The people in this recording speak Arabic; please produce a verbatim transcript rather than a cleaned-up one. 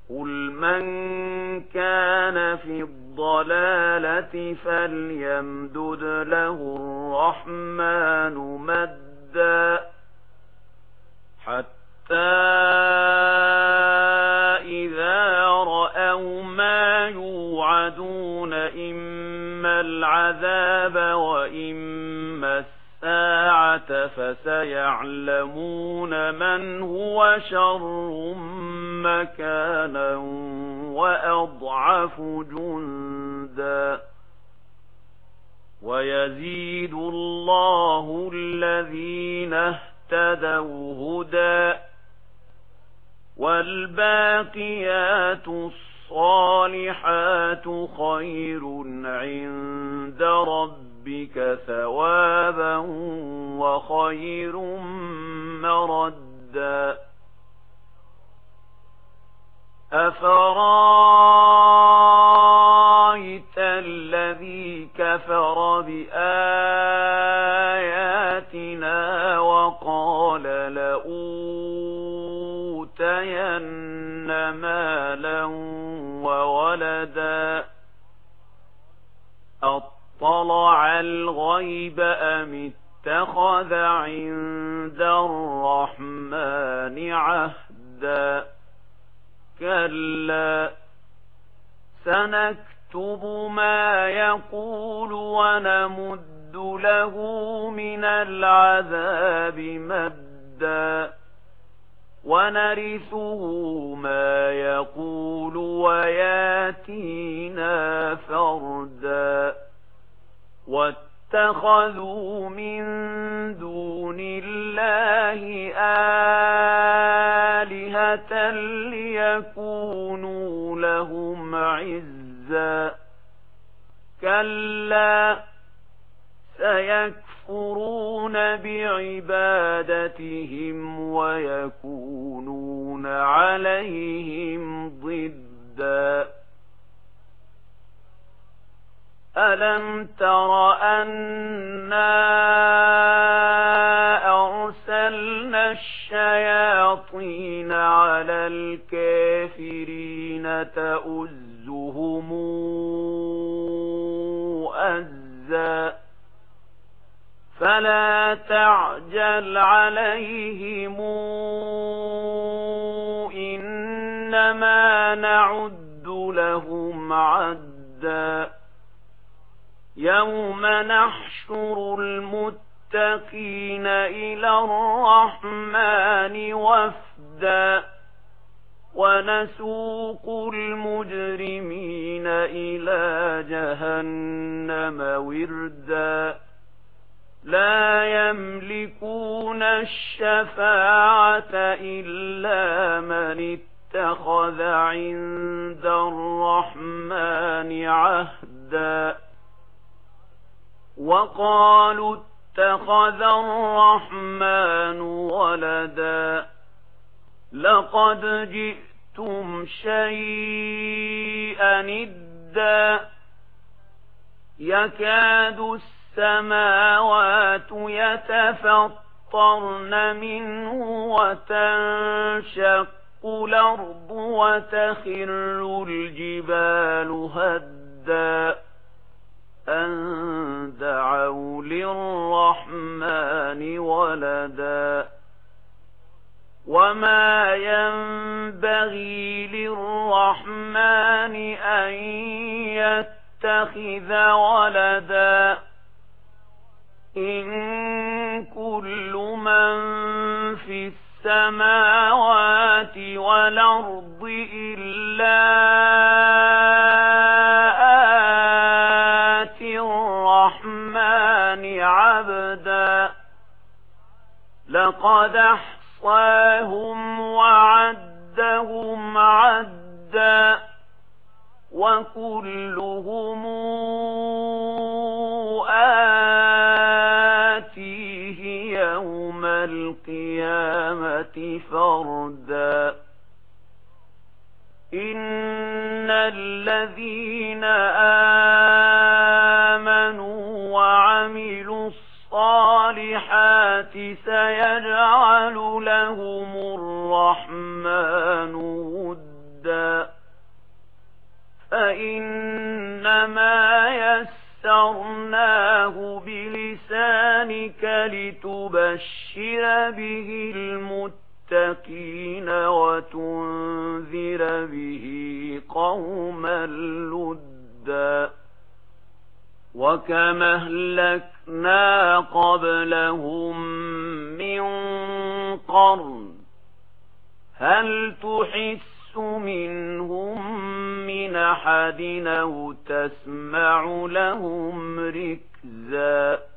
قل من كان في الضلالة فليمدد له الرحمن مدا حتى إذا رأوا ما يوعدون إما العذاب وإما الساعة فسيعلمون من هو شر مكانا وأضعف جندا ويزيد الله الذين اهتدوا هدى والباقيات الصالحات خير عند ربك ثوابا وخير مردا أفرايت الذي كفر بآياتنا وقال لأوتين مالا وولدا أطلع الغيب أم اتخذ عند الرحمن عهدا كلا سنكتب ما يقول ونمد له من العذاب مدا ونرثه ما يقول وياتينا فردا واتخذوا من دون الله آلهة ليكونوا لهم عزا كلا سيكفرون بعبادتهم ويكونون عليهم ضدا ألم تر أنا أرسلنا الشياطين على الكافرين تؤزهم أزا فلا تعجل عليهم إنما نعد لهم عدا يوم نحشر المتقين إلى الرحمن وفدا ونسوق المجرمين إلى جهنم وردا لا يملكون الشفاعة إلا من اتخذ عند الرحمن عهدا وقالوا اتخذ الرحمن ولدا لقد جئتم شيئا إدا يكاد السماوات يتفطرن منه وتنشق الأرض وتخر الجبال هدا أن دعوا للرحمن ولدا وما ينبغي للرحمن أن يتخذ ولدا إن كل من في السماوات والأرض إلا آتي الرحمن عبدا لقد أحصاهم وعدهم عدا وكلهم آتيه يوم القيامة فردا إن الذين آمنوا وعملوا الصالحات سيجعل لهم الرحمن ودا إنما يسرناه بلسانك لتبشر به المتقين وتنذر به قوما لدا وكما أهلكنا قبلهم من قرن هل تحس منهم من أحد أو تسمع لهم ركزا